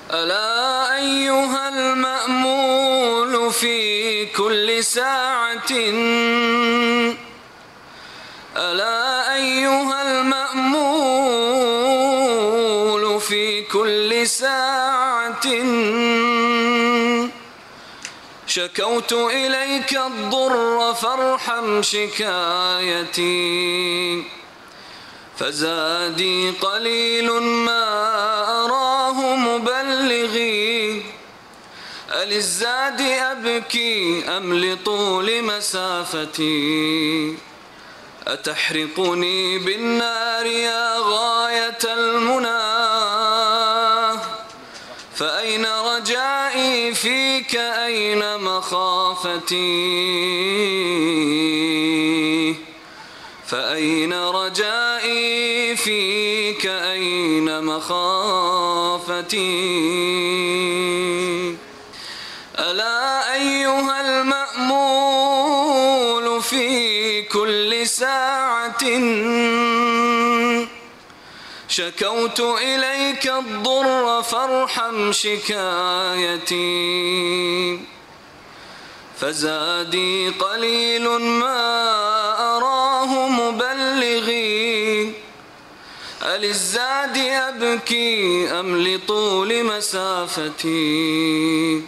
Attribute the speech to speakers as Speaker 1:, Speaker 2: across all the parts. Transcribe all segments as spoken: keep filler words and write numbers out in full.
Speaker 1: ألا أيها المأمول في كل ساعة ألا أيها المأمول في كل ساعة شكوت إليك الضر فارحم شكايتي فزادي قليل ما أراه مبلغي أللزاد أبكي أم لطول مسافتي أتحرقني بالنار يا غاية المنى فأين رجائي فيك أين مخافتي فأين رجائي فيك أين مخافتي ألا أيها المأمول في كل ساعة شكوت إليك الضر فارحم شكايتي فزادي قليل ما أراه مبلغي أللزاد أبكي أم لطول مسافتي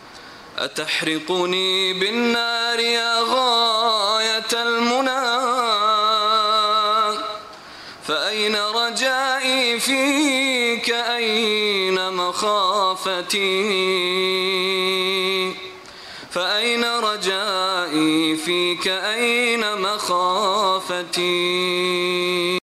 Speaker 1: أتحرقني بالنار يا غاية المنى فأين رجائي فيك أين مخافتي فأين رجائي فيك أين مخافتي